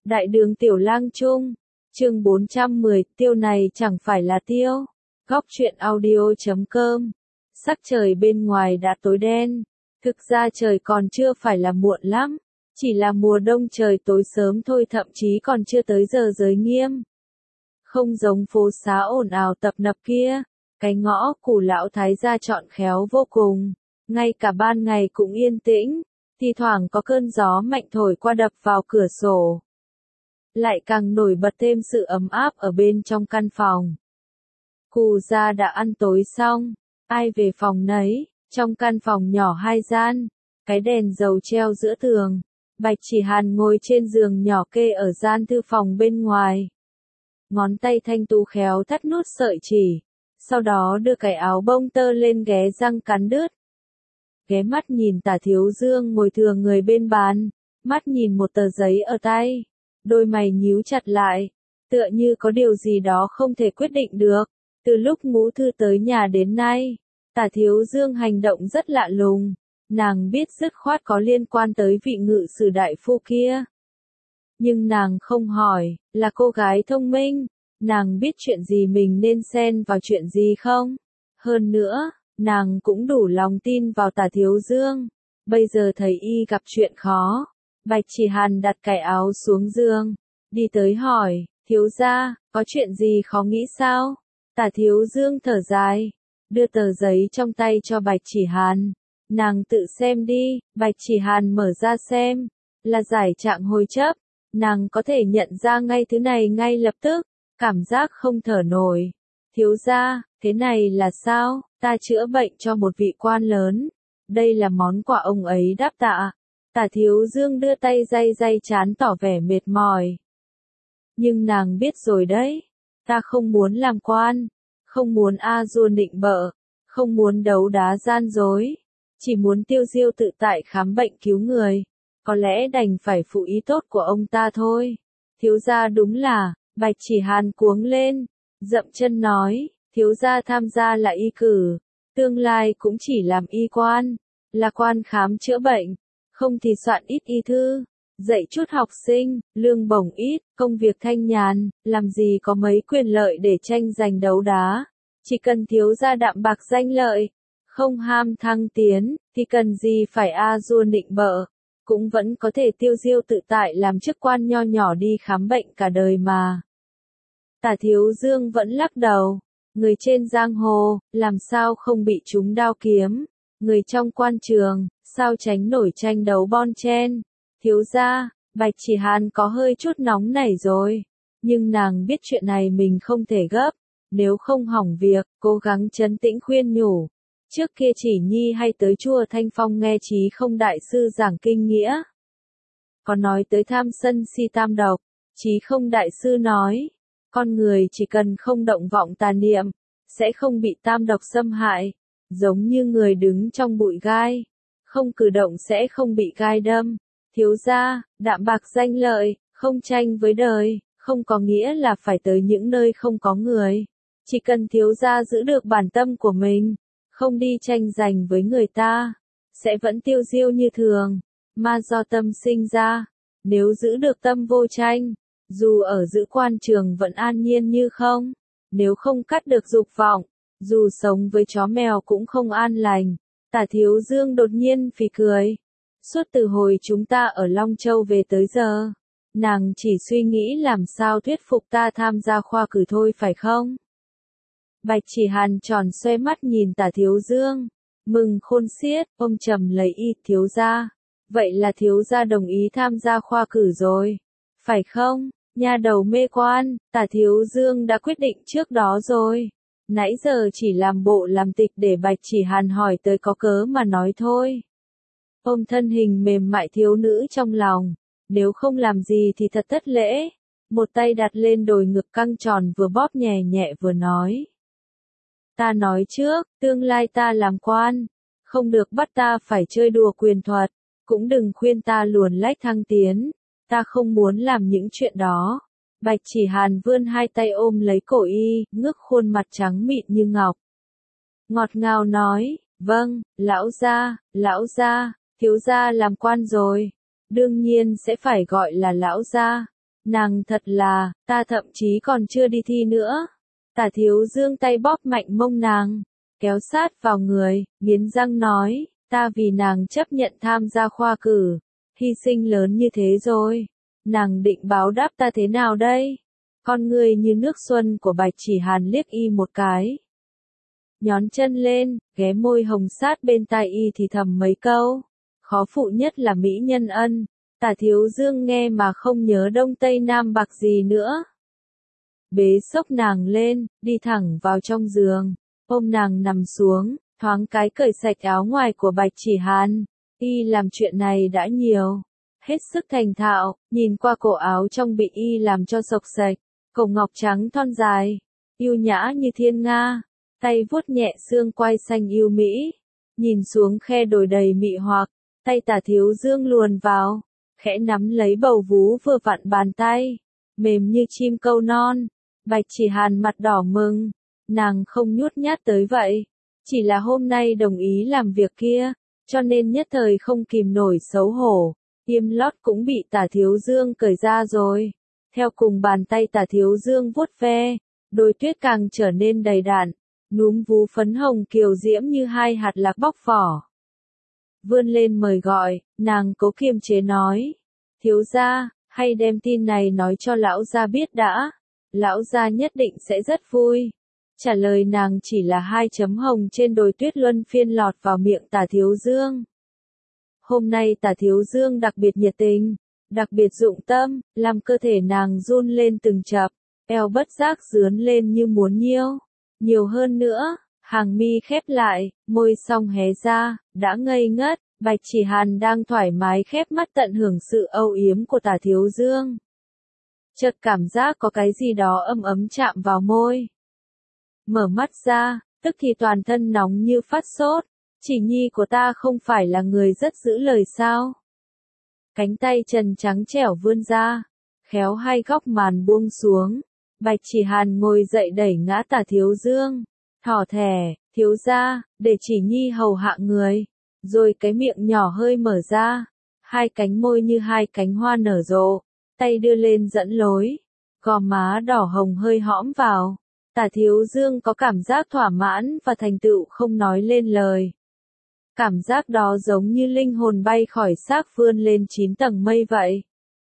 Đại đường Tiểu Lang Trung, chương 410, tiêu này chẳng phải là tiêu. Góc truyện audio.com. Sắc trời bên ngoài đã tối đen, thực ra trời còn chưa phải là muộn lắm, chỉ là mùa đông trời tối sớm thôi, thậm chí còn chưa tới giờ giới nghiêm. Không giống phố xá ồn ào tấp nập kia, cái ngõ Cù Lão Thái gia chọn khéo vô cùng, ngay cả ban ngày cũng yên tĩnh, thi thoảng có cơn gió mạnh thổi qua đập vào cửa sổ, lại càng nổi bật thêm sự ấm áp ở bên trong căn phòng. Cù gia đã ăn tối xong, ai về phòng nấy, trong căn phòng nhỏ hai gian, cái đèn dầu treo giữa tường, Bạch Chỉ Hàn ngồi trên giường nhỏ kê ở gian thư phòng bên ngoài. Ngón tay thanh tú khéo thắt nút sợi chỉ, sau đó đưa cái áo bông tơ lên ghé răng cắn đứt. Ghé mắt nhìn Tả Thiếu Dương ngồi thừa người bên bàn, mắt nhìn một tờ giấy ở tay, đôi mày nhíu chặt lại, tựa như có điều gì đó không thể quyết định được. Từ lúc Ngũ Thư tới nhà đến nay, Tả Thiếu Dương hành động rất lạ lùng, nàng biết dứt khoát có liên quan tới vị ngự sử đại phu kia. Nhưng nàng không hỏi, là cô gái thông minh, nàng biết chuyện gì mình nên xen vào chuyện gì không. Hơn nữa, nàng cũng đủ lòng tin vào Tả Thiếu Dương. Bây giờ thấy y gặp chuyện khó, Bạch Chỉ Hàn đặt cái áo xuống giường, đi tới hỏi, thiếu gia, có chuyện gì khó nghĩ sao? Tả Thiếu Dương thở dài, đưa tờ giấy trong tay cho Bạch Chỉ Hàn. Nàng tự xem đi. Bạch Chỉ Hàn mở ra xem, là giải trạng hồi chấp. Nàng có thể nhận ra ngay thứ này ngay lập tức, cảm giác không thở nổi. Thiếu gia, thế này là sao? Ta chữa bệnh cho một vị quan lớn. Đây là món quà ông ấy đáp tạ. Tả Thiếu Dương đưa tay day day trán tỏ vẻ mệt mỏi. Nhưng nàng biết rồi đấy, ta không muốn làm quan, không muốn a dua nịnh bợ, không muốn đấu đá gian dối, chỉ muốn tiêu diêu tự tại khám bệnh cứu người. Có lẽ đành phải phụ ý tốt của ông ta thôi. Thiếu gia đúng là, Bạch Chỉ Hàn cuống lên, dậm chân nói, thiếu gia tham gia là y cử, tương lai cũng chỉ làm y quan, là quan khám chữa bệnh, không thì soạn ít y thư, dạy chút học sinh, lương bổng ít, công việc thanh nhàn, làm gì có mấy quyền lợi để tranh giành đấu đá. Chỉ cần thiếu gia đạm bạc danh lợi, không ham thăng tiến, thì cần gì phải a dua nịnh bợ, cũng vẫn có thể tiêu diêu tự tại làm chức quan nho nhỏ đi khám bệnh cả đời mà. Tả Thiếu Dương vẫn lắc đầu, người trên giang hồ, làm sao không bị trúng đao kiếm, người trong quan trường, sao tránh nổi tranh đấu bon chen. Thiếu gia, Bạch Chỉ Hàn có hơi chút nóng nảy rồi, nhưng nàng biết chuyện này mình không thể gấp, nếu không hỏng việc, cố gắng trấn tĩnh khuyên nhủ. Trước kia Chỉ Nhi hay tới chùa Thanh Phong nghe Chí Không đại sư giảng kinh nghĩa, có nói tới tham sân si tam độc. Chí Không đại sư nói, con người chỉ cần không động vọng tà niệm, sẽ không bị tam độc xâm hại, giống như người đứng trong bụi gai, không cử động sẽ không bị gai đâm. Thiếu gia, đạm bạc danh lợi, không tranh với đời, không có nghĩa là phải tới những nơi không có người. Chỉ cần thiếu gia giữ được bản tâm của mình, không đi tranh giành với người ta, sẽ vẫn tiêu diêu như thường, mà do tâm sinh ra. Nếu giữ được tâm vô tranh, dù ở giữ quan trường vẫn an nhiên như không. Nếu không cắt được dục vọng, dù sống với chó mèo cũng không an lành. Tả Thiếu Dương đột nhiên phì cười. Suốt từ hồi chúng ta ở Long Châu về tới giờ, nàng chỉ suy nghĩ làm sao thuyết phục ta tham gia khoa cử thôi phải không? Bạch Chỉ Hàn tròn xoe mắt nhìn Tả Thiếu Dương, mừng khôn xiết, ôm trầm lấy y. Thiếu gia, vậy là thiếu gia đồng ý tham gia khoa cử rồi, phải không? Nha đầu mê quan, Tả Thiếu Dương đã quyết định trước đó rồi, nãy giờ chỉ làm bộ làm tịch để Bạch Chỉ Hàn hỏi tới có cớ mà nói thôi. Ôm thân hình mềm mại thiếu nữ trong lòng, nếu không làm gì thì thật thất lễ. Một tay đặt lên đồi ngực căng tròn, vừa bóp nhẹ nhẹ vừa nói. Ta nói trước, tương lai ta làm quan, không được bắt ta phải chơi đùa quyền thuật, cũng đừng khuyên ta luồn lách thăng tiến, ta không muốn làm những chuyện đó. Bạch Chỉ Hàn vươn hai tay ôm lấy cổ y, ngước khuôn mặt trắng mịn như ngọc. Ngọt ngào nói, vâng, lão gia, thiếu gia làm quan rồi, đương nhiên sẽ phải gọi là lão gia. Nàng thật là, ta thậm chí còn chưa đi thi nữa. Tả Thiếu Dương tay bóp mạnh mông nàng, kéo sát vào người, nghiến răng nói, ta vì nàng chấp nhận tham gia khoa cử, hy sinh lớn như thế rồi. Nàng định báo đáp ta thế nào đây? Con người như nước xuân của Bạch Chỉ Hàn liếc y một cái. Nhón chân lên, ghé môi hồng sát bên tai y thì thầm mấy câu. Khó phụ nhất là mỹ nhân ân. Tả Thiếu Dương nghe mà không nhớ đông tây nam bắc gì nữa. Bế xốc nàng lên, đi thẳng vào trong giường, ôm nàng nằm xuống, thoáng cái cởi sạch áo ngoài của Bạch Chỉ Hàn. Y làm chuyện này đã nhiều, hết sức thành thạo, nhìn qua cổ áo trong bị y làm cho xộc xạch, cổ ngọc trắng thon dài, yêu nhã như thiên nga, tay vuốt nhẹ xương quai xanh yêu mỹ, nhìn xuống khe đồi đầy mị hoặc, tay Tả Thiếu Dương luồn vào, khẽ nắm lấy bầu vú vừa vặn bàn tay, mềm như chim câu non. Bạch Chỉ Hàn mặt đỏ mừng, nàng không nhút nhát tới vậy, chỉ là hôm nay đồng ý làm việc kia, cho nên nhất thời không kìm nổi xấu hổ, yếm lót cũng bị Tả Thiếu Dương cởi ra rồi. Theo cùng bàn tay Tả Thiếu Dương vuốt ve, đôi tuyết càng trở nên đầy đặn, núm vú phấn hồng kiều diễm như hai hạt lạc bóc vỏ. Vươn lên mời gọi, nàng cố kiềm chế nói, thiếu gia, hay đem tin này nói cho lão gia biết đã. Lão gia nhất định sẽ rất vui. Trả lời nàng chỉ là hai chấm hồng trên đồi tuyết luân phiên lọt vào miệng Tả Thiếu Dương. Hôm nay Tả Thiếu Dương đặc biệt nhiệt tình, đặc biệt dụng tâm, làm cơ thể nàng run lên từng chập, eo bất giác rướn lên như muốn nhiêu. Nhiều hơn nữa, hàng mi khép lại, môi song hé ra, đã ngây ngất, Bạch Chỉ Hàn đang thoải mái khép mắt tận hưởng sự âu yếm của Tả Thiếu Dương. Chợt cảm giác có cái gì đó ấm ấm chạm vào môi. Mở mắt ra, tức thì toàn thân nóng như phát sốt. Chỉ nhi của ta không phải là người rất giữ lời sao? Cánh tay trần trắng trẻo vươn ra, khéo hai góc màn buông xuống. Bạch Chỉ Hàn ngồi dậy đẩy ngã Tả Thiếu Dương. Thỏ thẻ, thiếu gia, để Chỉ nhi hầu hạ người. Rồi cái miệng nhỏ hơi mở ra. Hai cánh môi như hai cánh hoa nở rộ. Tay đưa lên dẫn lối, gò má đỏ hồng hơi hõm vào. Tả Thiếu Dương có cảm giác thỏa mãn và thành tựu không nói lên lời. Cảm giác đó giống như linh hồn bay khỏi xác vươn lên 9 tầng mây vậy.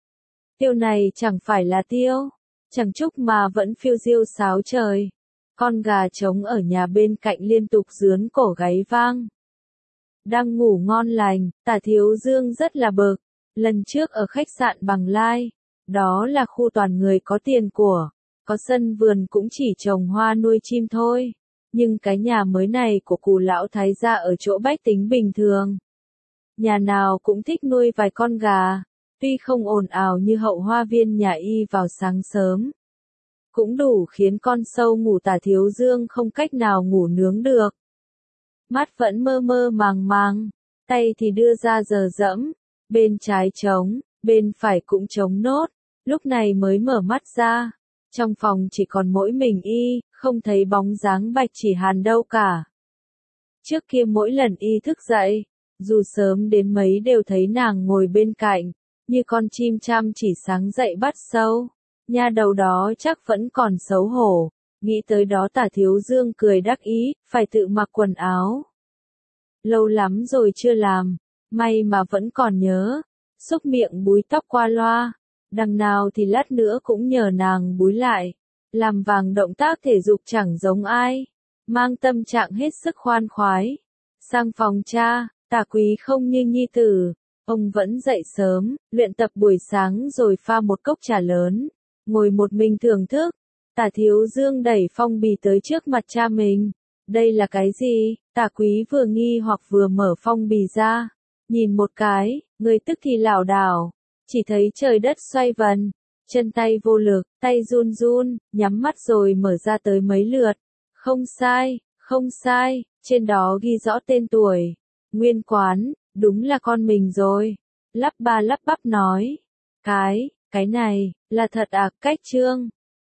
Tiêu này chẳng phải là tiêu, chẳng chúc mà vẫn phiêu diêu sáo trời. Con gà trống ở nhà bên cạnh liên tục rướn cổ gáy vang. Đang ngủ ngon lành, Tả Thiếu Dương rất là bực. Lần trước ở khách sạn Bằng Lai, đó là khu toàn người có tiền của, có sân vườn cũng chỉ trồng hoa nuôi chim thôi. Nhưng cái nhà mới này của cụ lão thái gia ở chỗ bách tính bình thường. Nhà nào cũng thích nuôi vài con gà, tuy không ồn ào như hậu hoa viên nhà y vào sáng sớm. Cũng đủ khiến con sâu ngủ Tả Thiếu Dương không cách nào ngủ nướng được. Mắt vẫn mơ mơ màng màng, tay thì đưa ra giờ dẫm, bên trái trống, bên phải cũng trống nốt, lúc này mới mở mắt ra. Trong phòng chỉ còn mỗi mình y, không thấy bóng dáng Bạch Chỉ Hàn đâu cả. Trước kia mỗi lần y thức dậy, dù sớm đến mấy đều thấy nàng ngồi bên cạnh, như con chim chăm chỉ sáng dậy bắt sâu. Nha đầu đó chắc vẫn còn xấu hổ, nghĩ tới đó Tả Thiếu Dương cười đắc ý, phải tự mặc quần áo. Lâu lắm rồi chưa làm, may mà vẫn còn nhớ, xúc miệng búi tóc qua loa, đằng nào thì lát nữa cũng nhờ nàng búi lại, làm vàng động tác thể dục chẳng giống ai, mang tâm trạng hết sức khoan khoái. Sang phòng cha, Tả Quý không như nhi tử, ông vẫn dậy sớm, luyện tập buổi sáng rồi pha một cốc trà lớn, ngồi một mình thưởng thức. Tả Thiếu Dương đẩy phong bì tới trước mặt cha mình. Đây là cái gì? Tả Quý vừa nghi hoặc vừa mở phong bì ra, nhìn một cái, người tức thì lảo đảo, chỉ thấy trời đất xoay vần, chân tay vô lực, tay run run, nhắm mắt rồi mở ra tới mấy lượt. Không sai, trên đó ghi rõ tên tuổi, nguyên quán, đúng là con mình rồi. Lắp ba lắp bắp nói, cái này, là thật à, cách trương.